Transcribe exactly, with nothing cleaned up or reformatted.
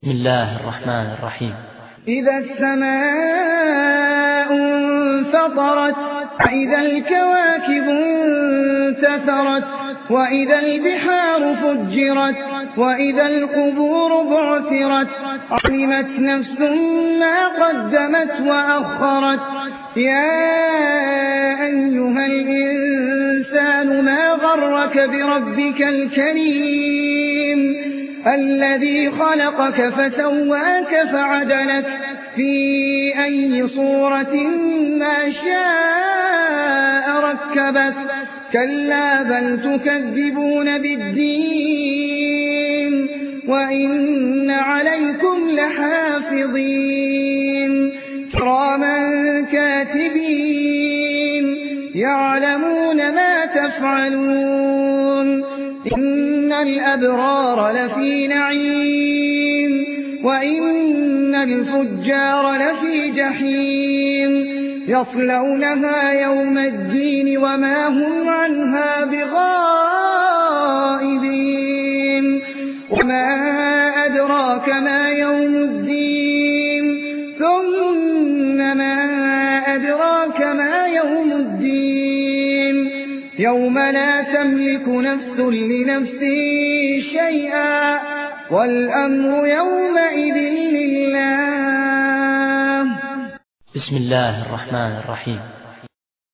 بسم الله الرحمن الرحيم. إذا السماء انفطرت وإذا الكواكب انتثرت وإذا البحار فجرت وإذا القبور بعثرت علمت نفس ما قدمت وأخرت. يا أيها الإنسان ما غرك بربك الكريم الذي خلقك فسواك فعدلك في أي صورة ما شاء ركبك. كلا بل تكذبون بالدين وإن عليكم لحافظين كراما كاتبين يعلمون ما تفعلون. إن الأبرار لفي نعيم وإن الفجار لفي جحيم يصلونها يوم الدين وما هم عنها بغائبين. وما أدراك ما يوم الدين ثم ما أدراك ما يوم الدين يوم لا تملك نفس لنفس شيئا والأمر يومئذ لله. بسم الله الرحمن الرحيم.